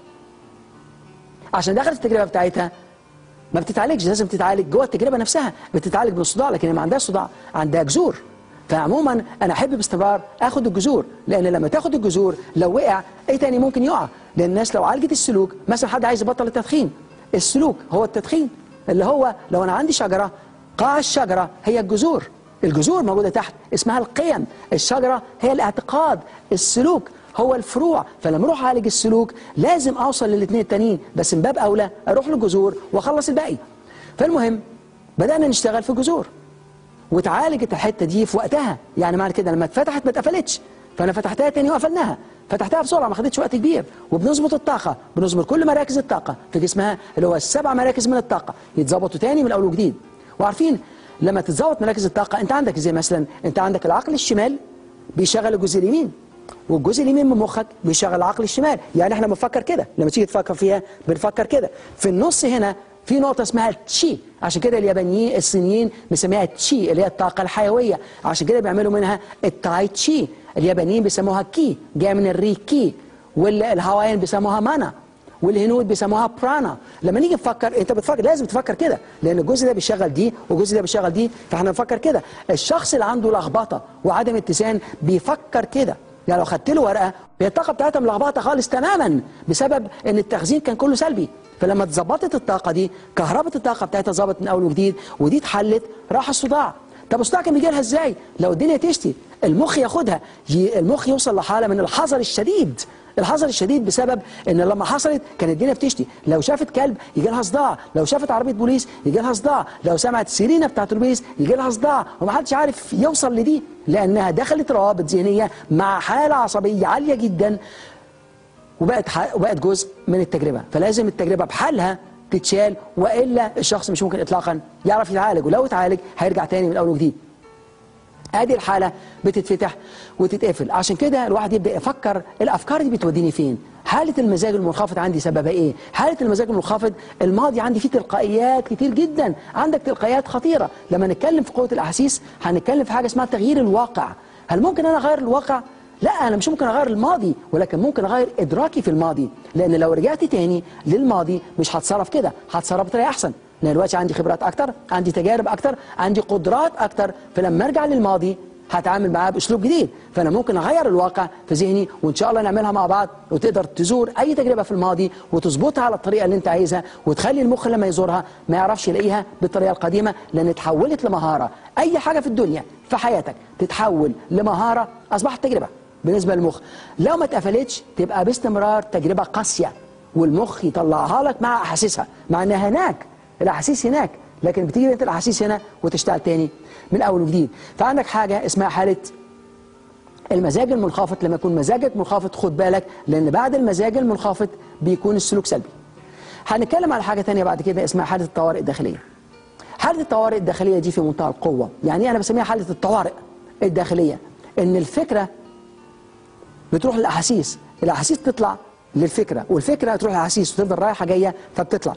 عشان دخلت في التجربه بتاعتها ما بتتعالجش، لازم تتعالج جوه التجربه نفسها، بتتعالج بالصداع، لكن هي ما عندهاش صداع، عندها جذور. فعموما انا احب باستمرار اخد الجذور، لان لما تاخد الجذور لو وقع ايه تاني ممكن يقع. لان الناس لو عالجت السلوك، مثلا حد عايز يبطل التدخين، السلوك هو التدخين، اللي هو لو انا عندي شجره قاع الشجره هي الجذور، الجذور موجوده تحت اسمها القيم، الشجره هي الاعتقاد، السلوك هو الفروع. فلما اروح اعالج السلوك لازم اوصل للاثنين التانيين، بس من باب اولى اروح للجذور واخلص الباقي. فالمهم بدانا نشتغل في الجذور وتعالجت الحته دي في وقتها، يعني معنى كده لما اتفتحت ما اتقفلتش، فانا فتحتها تاني وقفلناها، فتحتها بسرعه ما خدتش وقت كبير، وبنظبط الطاقه، بنظبط كل مراكز الطاقه في جسمها اللي هو السبع مراكز من الطاقه يتظبطوا تاني من اول وجديد. وعارفين لما تتظبط مراكز الطاقه انت عندك زي مثلا انت عندك العقل الشمال بيشغل الجزء اليمين، والجزء اليمين من مخك بيشغل العقل الشمال، يعني احنا بنفكر كده، لما تيجي تفكر فيها بنفكر كده. في النص هنا في نقطة اسمها تشي، عشان كده اليابانيين الصينيين بيسموها تشي اللي هي الطاقة الحيوية، عشان كده بيعملوا منها التاي تشي. اليابانيين بيسموها كي، جاية من الريكي، والهوايين بيسموها مانا، والهنود بيسموها برانا. لما نيجي نفكر انت بتفكر لازم تفكر كده، لان الجزء ده بيشغل دي والجزء ده بيشغل دي، فاحنا نفكر كده. الشخص اللي عنده لخبطة وعدم اتزان بيفكر كده، يعني لو خدت له ورقه هي الطاقه بتاعتها ملخبطه خالص تماما بسبب ان التخزين كان كله سلبي. فلما اتظبطت الطاقه دي كهربت الطاقه بتاعتها اتظبطت من اول وجديد، ودي اتحلت راح الصداع. طب الصداع كان بيجي لها ازاي؟ لو الدنيا تشتي المخ ياخدها، المخ يوصل لحاله من الحذر الشديد، الحذر الشديد بسبب ان لما حصلت كان الدنيا بتشتي، لو شافت كلب يجي لها صداع، لو شافت عربيه بوليس يجي لها صداع، لو سمعت سيرينا بتاعت البوليس يجي لها صداع، ومحدش عارف يوصل لدي لانها دخلت روابط ذهنيه مع حاله عصبيه عاليه جدا، وبقت وبقت جزء من التجربه. فلازم التجربه بحالها تتشال، والا الشخص مش ممكن اطلاقا يعرف يتعالج، ولو اتعالج هيرجع تاني من اول وجديد. ادي الحاله بتتفتح وتتقفل. عشان كده الواحد يبدا يفكر الافكار دي بتوديني فين؟ حاله المزاج المنخفض عندي سببها ايه؟ حاله المزاج المنخفض الماضي عندي فيه تلقائيات كتير جدا، عندك تلقائيات خطيره. لما نتكلم في قوه الاحاسيس هنتكلم في حاجه اسمها تغيير الواقع. هل ممكن انا اغير الواقع؟ لا، انا مش ممكن اغير الماضي، ولكن ممكن اغير ادراكي في الماضي، لان لو رجعت تاني للماضي مش هتصرف كده، هتصرف بطريقه احسن، لان دلوقتي عندي خبرات اكتر، عندي تجارب اكتر، عندي قدرات اكتر، فلما ارجع للماضي هتعامل معاه باسلوب جديد. فانا ممكن اغير الواقع في ذهني، وان شاء الله نعملها مع بعض، وتقدر تزور اي تجربه في الماضي وتظبطها على الطريقه اللي انت عايزها، وتخلي المخ لما يزورها ما يعرفش يلاقيها بالطريقه القديمه، لان اتحولت لمهاره. اي حاجه في الدنيا في حياتك تتحول لمهاره اصبحت تجربه بالنسبه للمخ. لو ما اتقفلتش تبقى باستمرار تجربه قاسيه، والمخ يطلعها لك مع احاسيسها، مع انها هناك الاحاسيس هناك، لكن بتيجي انت الاحاسيس هنا وتشتغل تاني من اول وجديد. فعندك حاجه اسمها حاله المزاج المنخفض. لما يكون مزاجك منخفض خد بالك، لان بعد المزاج المنخفض بيكون السلوك سلبي. هنتكلم على حاجه تانية بعد كده اسمها حاله الطوارئ الداخليه. حاله الطوارئ الداخليه دي في منتهى القوه، يعني انا بسميها حاله الطوارئ الداخليه، ان الفكره بتروح للاحاسيس، الاحاسيس تطلع للفكره، والفكره تروح للاحاسيس وتفضل رايحه جايه فبتطلع.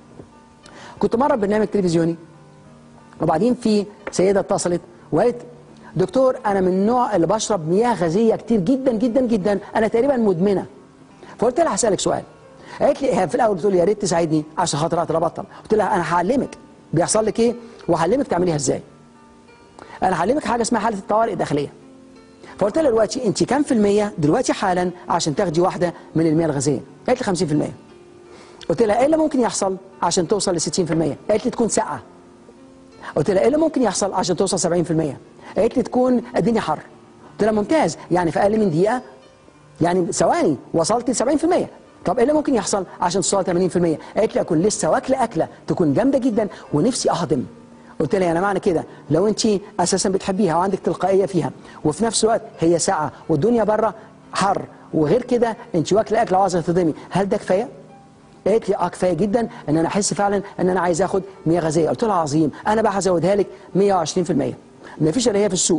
كنت مره برنامج تلفزيوني، وبعدين في سيده اتصلت وقالت دكتور انا من النوع اللي بشرب مياه غازيه كتير جدا جدا جدا، انا تقريبا مدمنه. فقلت لها هسالك سؤال. قالت لي في الاول بتقول لي يا ريت تساعدني عشان خاطر اقدر ابطل. قلت لها انا هعلمك بيحصل لك ايه وهعلمك تعمليها ازاي. انا هعلمك حاجه اسمها حاله الطوارئ الداخليه. فقلت لها دلوقتي انت كام في الميه دلوقتي حالا عشان تاخدي واحده من المياه الغازيه؟ قالت لي خمسين في الميه. قلت لها ايه اللي ممكن يحصل عشان توصل ل ستين في الميه؟ قالت لي تكون ساقعه. قلت لها ايه اللي ممكن يحصل عشان توصل سبعين في الميه؟ قالت لي تكون الدنيا حر. قلت لها ممتاز، يعني في اقل من دقيقه يعني ثواني وصلت ل سبعين في الميه. طب ايه اللي ممكن يحصل عشان توصل ثمانين في الميه؟ قالت لي اكون لسه واكله اكله تكون جامده جدا ونفسي اهضم. قلت لها انا معنى كده لو انت اساسا بتحبيها وعندك تلقائيه فيها، وفي نفس الوقت هي ساقعه والدنيا بره حر، وغير كده انت واكله اكله وعايزه تهضمي، هل ده كفايه؟ قالت لي اه كفايه جدا ان انا احس فعلا ان انا عايز اخد مياه غازيه. قلت لها عظيم، انا بقى هزودها لك مية وعشرين في الميه. ما فيش الا هي في السوق،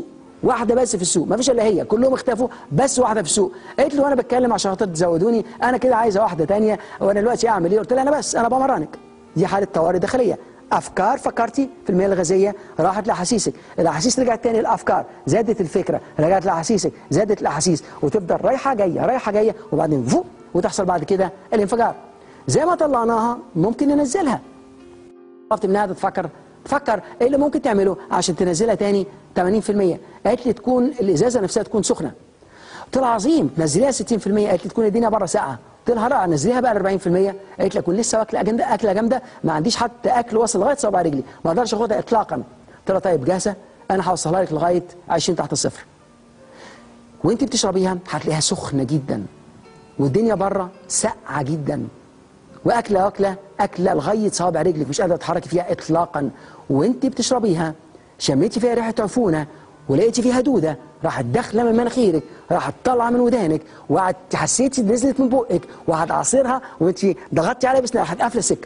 واحده بس في السوق، ما فيش الا هي، كلهم اختفوا بس واحده في السوق. قالت له انا بتكلم عشان خاطر تزودوني، انا كده عايزه واحده ثانيه، وانا دلوقتي اعمل ايه؟ قلت لها انا بس انا بمرنك. دي حاله طوارئ داخليه. افكار فكرتي في المياه الغازيه راحت لاحاسيسك، الاحاسيس رجعت تاني للافكار، زادت الفكره، رجعت لاحاسيسك، زادت الاحاسيس، وتفضل رايحه جايه رايحه جايه، وبعدين فوق وتحصل بعد كده الانفجار. زي ما طلعناها ممكن ننزلها. طلبت منها تفكر تفكر ايه اللي ممكن تعمله عشان تنزلها تاني ثمانين في المية. قالت لي تكون الازازه نفسها تكون سخنه. قلت لها عظيم، نزليها ستين في المية. قالت لي تكون الدنيا بره ساقعه. قلت لها رائع، نزليها بقى أربعين في المية. قالت لي اكون لسه واكله اكله اكله جامده، ما عنديش حتى اكل وصل لغايه صوابع رجلي، ما اقدرش اخدها اطلاقا. قلت لها طيب جاهزه؟ انا هوصلها لك لغايه عشرين تحت الصفر. وانت بتشربيها هتلاقيها سخنه جدا، والدنيا بره ساقعه جدا، واكله واكله اكله لغايه صوابع رجلك مش قادره تتحركي فيها اطلاقا. وانت بتشربيها شميتي فيها ريحه عفونه، ولقيتي فيها دوده راحت داخله من مناخيرك، راحت طالعه من ودانك، وقعدت حسيتي نزلت من بقك، وهتعصرها وانت ضغطتي عليها بس راحت قافله السكه.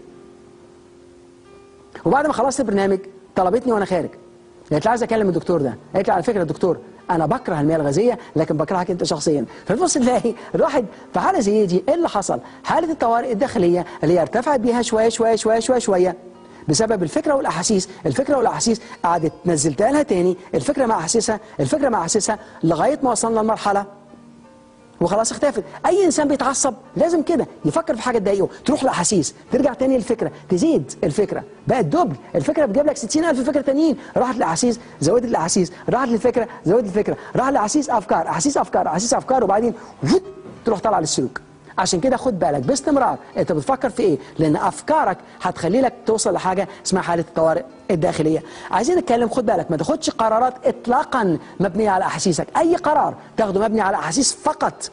وبعد ما خلصت البرنامج طلبتني وانا خارج، قالت لي عايز اكلم الدكتور ده. قالت لي على فكره يا دكتور انا بكره المياه الغازيه لكن بكرهك انت شخصيا. فتبص تلاقي الواحد في حاله زي دي ايه اللي حصل؟ حاله الطوارئ الداخليه اللي هي ارتفعت بيها شويه شويه شويه شويه شويه بسبب الفكره والاحاسيس، الفكره والاحاسيس قعدت نزلتها لها تاني، الفكره مع احاسيسها، الفكره مع احاسيسها لغايه ما وصلنا لمرحله وخلاص اختفت. اي انسان بيتعصب لازم كده يفكر في حاجه تضايقه، تروح لاحاسيس، ترجع تاني للفكره، تزيد الفكره، بقت دبل، الفكره بتجيب لك ستين ألف فكره تانيين، راحت لاحاسيس زودت الاحاسيس، راحت للفكره زودت الفكره، راح لاحاسيس افكار، احاسيس افكار، احاسيس افكار، وبعدين تروح طالعه للسلوك. عشان كده خد بالك باستمرار انت بتفكر في ايه، لان افكارك هتخلي لك توصل لحاجه اسمها حاله الطوارئ الداخليه. عايزين نتكلم، خد بالك ما تاخدش قرارات اطلاقا مبنيه على احاسيسك، اي قرار تاخده مبني على احاسيس فقط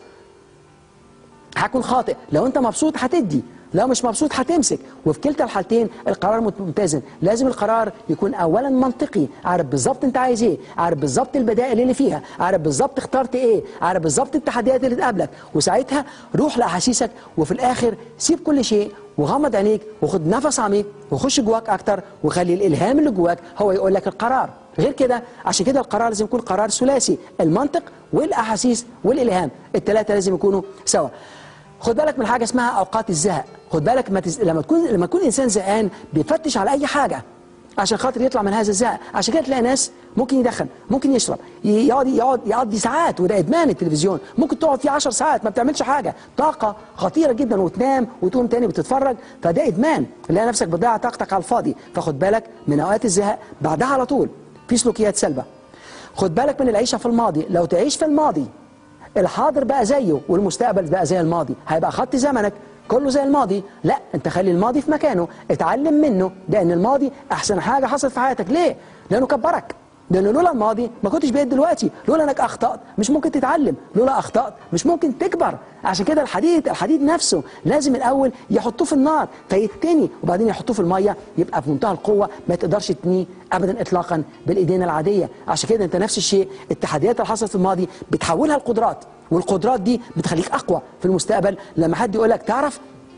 هيكون خاطئ. لو انت مبسوط هتدي، لو مش مبسوط هتمسك، وفي كلتا الحالتين القرار متزن. لازم القرار يكون اولا منطقي، عارف بالظبط انت عايز ايه، عارف بالظبط البدائل اللي فيها، عارف بالظبط اخترت ايه، عارف بالظبط التحديات اللي تقابلك، وساعتها روح لاحاسيسك. وفي الاخر سيب كل شيء وغمض عينيك وخد نفس عميق وخش جواك اكتر، وخلي الالهام اللي جواك هو يقول لك القرار. غير كده عشان كده القرار لازم يكون قرار ثلاثي، المنطق والاحاسيس والالهام، الثلاثه لازم يكونوا سوا. خد بالك من حاجه اسمها اوقات الزهق. خد بالك ما تز... لما تكون لما يكون انسان زهقان بيفتش على اي حاجه عشان خاطر يطلع من هذا الزهق. عشان كده تلاقي ناس ممكن يدخن، ممكن يشرب، يقعد يقعد يقضي ساعات، وده ادمان التلفزيون، ممكن تقعد فيه عشر ساعات ما بتعملش حاجه، طاقه خطيره جدا، وتنام وتقوم تاني بتتفرج، فده ادمان، تلاقي نفسك بتضيع طاقتك على الفاضي. فخد بالك من اوقات الزهق، بعدها على طول في سلوكيات سلبه. خد بالك من العيشه في الماضي. لو تعيش في الماضي الحاضر بقى زيه والمستقبل بقى زي الماضي، هيبقى خط زمنك كله زي الماضي. لا، انت خلي الماضي في مكانه، اتعلم منه، لان الماضي احسن حاجه حصلت في حياتك. ليه؟ لانه كبرك، لانه لولا الماضي ما كنتش بقيت دلوقتي، لولا انك اخطات مش ممكن تتعلم، لولا اخطات مش ممكن تكبر. عشان كده الحديد الحديد نفسه لازم الاول يحطوه في النار فيتني، وبعدين يحطوه في الميه يبقى في منتهى القوه، ما تقدرش تتنيه ابدا اطلاقا بالايدين العاديه. عشان كده انت نفس الشيء، التحديات اللي حصلت في الماضي بتحولها لقدرات، والقدرات دي بتخليك اقوى في المستقبل. لما حد يقول لك تعرف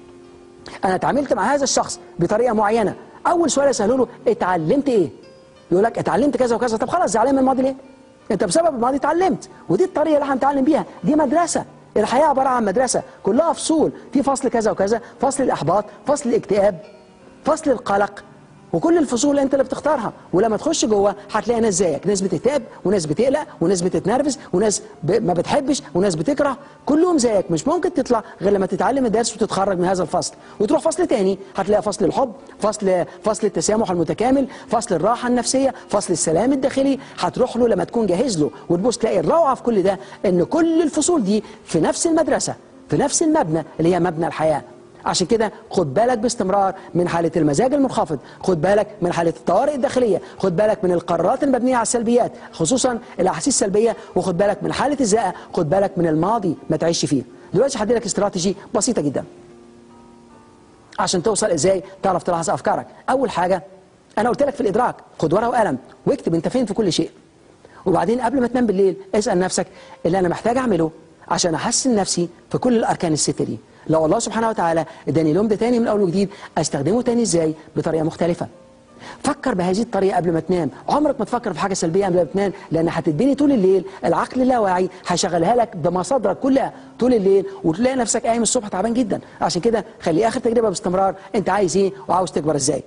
انا اتعاملت مع هذا الشخص بطريقه معينه، اول سؤال اساله له اتعلمت ايه؟ يقول لك اتعلمت كذا وكذا. طب خلاص زعلان من الماضي ليه؟ انت بسبب الماضي اتعلمت، ودي الطريقه اللي هنتعلم بيها، دي مدرسه. الحياه عباره عن مدرسه كلها فصول، في فصل كذا وكذا، فصل الاحباط، فصل الاكتئاب، فصل القلق، وكل الفصول انت اللي بتختارها. ولما تخش جوه هتلاقي ناس زيك، ناس بتكتئب وناس بتقلق وناس بتتنرفز وناس ب... ما بتحبش وناس بتكره، كلهم زيك. مش ممكن تطلع غير لما تتعلم الدرس وتتخرج من هذا الفصل وتروح فصل تاني. هتلاقي فصل الحب، فصل فصل التسامح المتكامل، فصل الراحه النفسيه، فصل السلام الداخلي، هتروح له لما تكون جاهز له. وتبص تلاقي الروعه في كل ده ان كل الفصول دي في نفس المدرسه، في نفس المبنى اللي هي مبنى الحياه. عشان كده خد بالك باستمرار من حالة المزاج المنخفض، خد بالك من حالة الطوارئ الداخلية، خد بالك من القرارات المبنية على السلبيات خصوصا الأحاسيس السلبية، وخد بالك من حالة الزهق، خد بالك من الماضي ما تعيش فيه. دلوقتي هدي لك استراتيجي بسيطة جدا عشان توصل ازاي تعرف تلاحظ أفكارك. أول حاجة أنا قلت لك في الإدراك، خد ورقة وقلم واكتب أنت فين في كل شيء، وبعدين قبل ما تنام بالليل اسأل نفسك اللي أنا محتاج أعمله عشان أحسن نفسي في كل الأركان الستة دي. لو الله سبحانه وتعالى اداني لوم ده تاني من اول وجديد استخدمه تاني ازاي بطريقه مختلفه. فكر بهذه الطريقه قبل ما تنام. عمرك ما تفكر في حاجه سلبيه قبل ما تنام، لان هتتبني طول الليل. العقل اللاواعي هيشغلها لك بمصادرك كلها طول الليل، وتلاقي نفسك قايم الصبح تعبان جدا. عشان كده خلي اخر تجربه باستمرار انت عايز ايه وعاوز تكبر ازاي.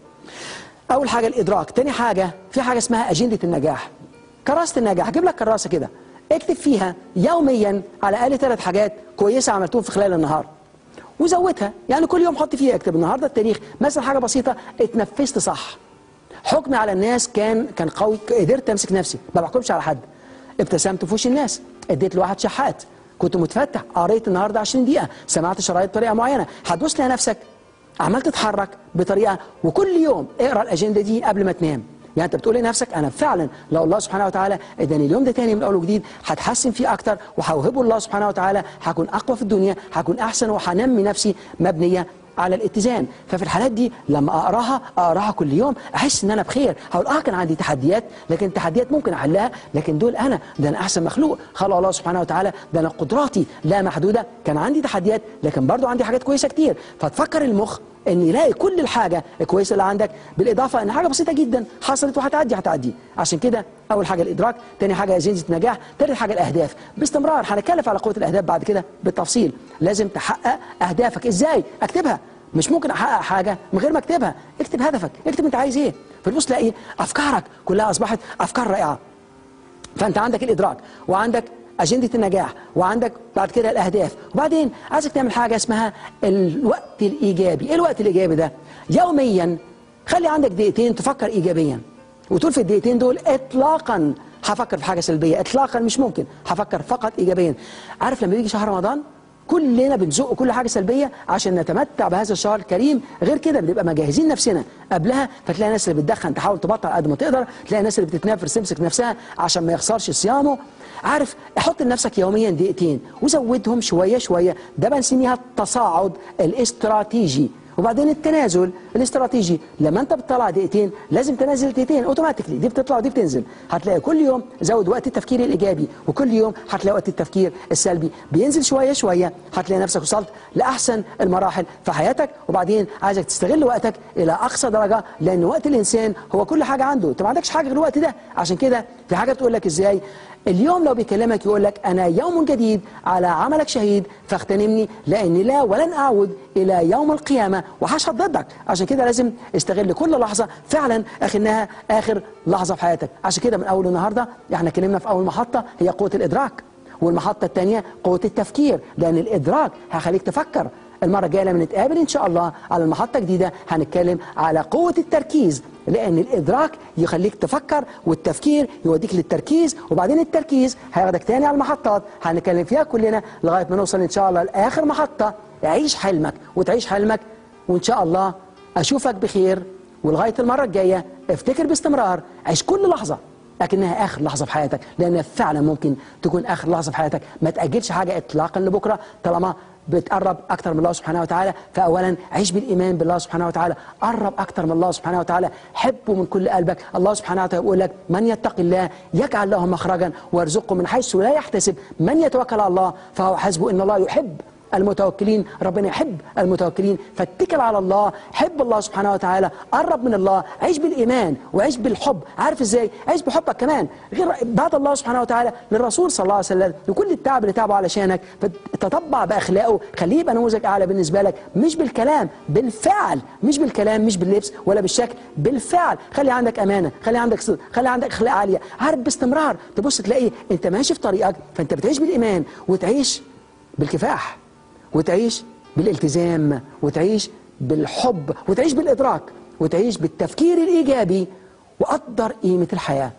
اول حاجه الادراك. تاني حاجه في حاجه اسمها اجنده النجاح. كراسه النجاح. هجيب لك كراسه كده اكتب فيها يوميا على الاقل ثلاث حاجات كويسه عملتهم في خلال النهار، وزودها. يعني كل يوم حط فيها، اكتب النهارده التاريخ مثلا حاجه بسيطه، اتنفست صح، حكمي على الناس كان كان قوي، قدرت امسك نفسي ما بحكمش على حد، ابتسمت في وش الناس، اديت لواحد شحات، كنت متفتح، قريت النهارده عشرين دقيقه، سمعت شرايط بطريقه معينه. هتبص تلاقي نفسك عمال تتحرك بطريقه. وكل يوم اقرا الاجنده دي قبل ما تنام. يعني انت بتقول لنفسك انا فعلا لو الله سبحانه وتعالى اداني اليوم ده تاني من اول وجديد هتحسن فيه اكتر، وهوهبه الله سبحانه وتعالى، هكون اقوى في الدنيا، هكون احسن، وهنمي نفسي مبنيه على الاتزان. ففي الحالات دي لما اقراها اقراها كل يوم احس ان انا بخير. هقول اه كان عندي تحديات، لكن التحديات ممكن احلها، لكن دول انا ده انا احسن مخلوق خلق الله سبحانه وتعالى، ده انا قدراتي لا محدوده. كان عندي تحديات لكن برضو عندي حاجات كويسه كتير. فتفكر المخ ان يلاقي كل الحاجه الكويسه اللي عندك، بالاضافه ان حاجه بسيطه جدا حصلت وهتعدي هتعدي. عشان كده اول حاجه الادراك، ثاني حاجه اجنده النجاح، ثالث حاجه الاهداف. باستمرار هنتكلم على قوه الاهداف بعد كده بالتفصيل. لازم تحقق اهدافك. ازاي؟ اكتبها. مش ممكن احقق حاجه من غير ما اكتبها. اكتب هدفك، اكتب انت عايز ايه. فتبص تلاقي افكارك كلها اصبحت افكار رائعه. فانت عندك الادراك، وعندك أجندة النجاح، وعندك بعد كده الأهداف، وبعدين عايزك تعمل حاجة اسمها الوقت الإيجابي. إيه الوقت الإيجابي ده؟ يوميا خلي عندك دقيقتين تفكر إيجابيا، وتقول في الدقيقتين دول إطلاقا هفكر في حاجة سلبية، إطلاقا مش ممكن، هفكر فقط إيجابيا. عارف لما يجي شهر رمضان كلنا بنزق كل حاجة سلبية عشان نتمتع بهذا الشهر الكريم، غير كده بنبقى مجهزين نفسنا قبلها. فتلاقي الناس اللي بتدخن تحاول تبطل قد ما تقدر، تلاقي الناس اللي بتتنافس تمسك نفسها عشان ما يخسرش صيامه. عارف، حط لنفسك يوميا دقيقتين وزودهم شوية شوية. ده بنسميها التصاعد الاستراتيجي. وبعدين التنازل الاستراتيجي. لما انت بتطلع دقيقتين لازم تنزل دقيقتين اوتوماتيكلي، دي بتطلع ودي بتنزل. هتلاقي كل يوم زود وقت التفكير الايجابي، وكل يوم هتلاقي وقت التفكير السلبي بينزل شويه شويه. هتلاقي نفسك وصلت لاحسن المراحل في حياتك. وبعدين عايزك تستغل وقتك الى اقصى درجه، لان وقت الانسان هو كل حاجه عنده. انت ما عندكش حاجه غير الوقت ده. عشان كده في حاجه بتقول لك ازاي اليوم لو بيكلمك يقول لك أنا يوم جديد على عملك شهيد فاغتنمني، لأني لا ولن أعود إلى يوم القيامة وهشهد ضدك. عشان كده لازم استغل كل لحظة فعلا أخنها آخر لحظة في حياتك. عشان كده من أول النهاردة احنا اتكلمنا في أول محطة هي قوة الإدراك، والمحطة الثانية قوة التفكير، لأن الإدراك هيخليك تفكر. المرة الجاية لما نتقابل إن شاء الله على المحطة جديدة هنتكلم على قوة التركيز، لأن الإدراك يخليك تفكر، والتفكير يوديك للتركيز، وبعدين التركيز هياخدك تاني على المحطات هنتكلم فيها كلنا لغاية ما نوصل إن شاء الله لآخر محطة. عيش حلمك وتعيش حلمك، وإن شاء الله أشوفك بخير. ولغاية المرة الجاية افتكر باستمرار، عيش كل لحظة لكنها آخر لحظة في حياتك، لأنها فعلا ممكن تكون آخر لحظة في حياتك. ما تأجلش حاجة إطلاقا لبكرة طالما بتقرب أكتر من الله سبحانه وتعالى. فأولا عيش بالإيمان بالله سبحانه وتعالى، قرب أكتر من الله سبحانه وتعالى، حبه من كل قلبك. الله سبحانه وتعالى يقول لك من يتق الله يجعل له مخرجا ويرزقه من حيث لا يحتسب، من يتوكل على الله فهو حسبه، إن الله يحب المتوكلين. ربنا يحب المتوكلين. فاتكل على الله، حب الله سبحانه وتعالى، قرب من الله، عيش بالإيمان وعيش بالحب. عارف ازاي؟ عيش بحبك كمان غير بعد الله سبحانه وتعالى للرسول صلى الله عليه وسلم، وكل التعب اللي تعبه علشانك. فتطبع بأخلاقه، خليه يبقى نموذج أعلى بالنسبة لك، مش بالكلام، بالفعل. مش بالكلام، مش باللبس ولا بالشكل، بالفعل. خلي عندك أمانة، خلي عندك صدق، خلي عندك أخلاق عالية. عارف باستمرار تبص تلاقي أنت ماشي في طريقك، فأنت بتعيش بالإيمان وتعيش بالكفاح وتعيش بالالتزام وتعيش بالحب وتعيش بالإدراك وتعيش بالتفكير الإيجابي، وقدر قيمة الحياة.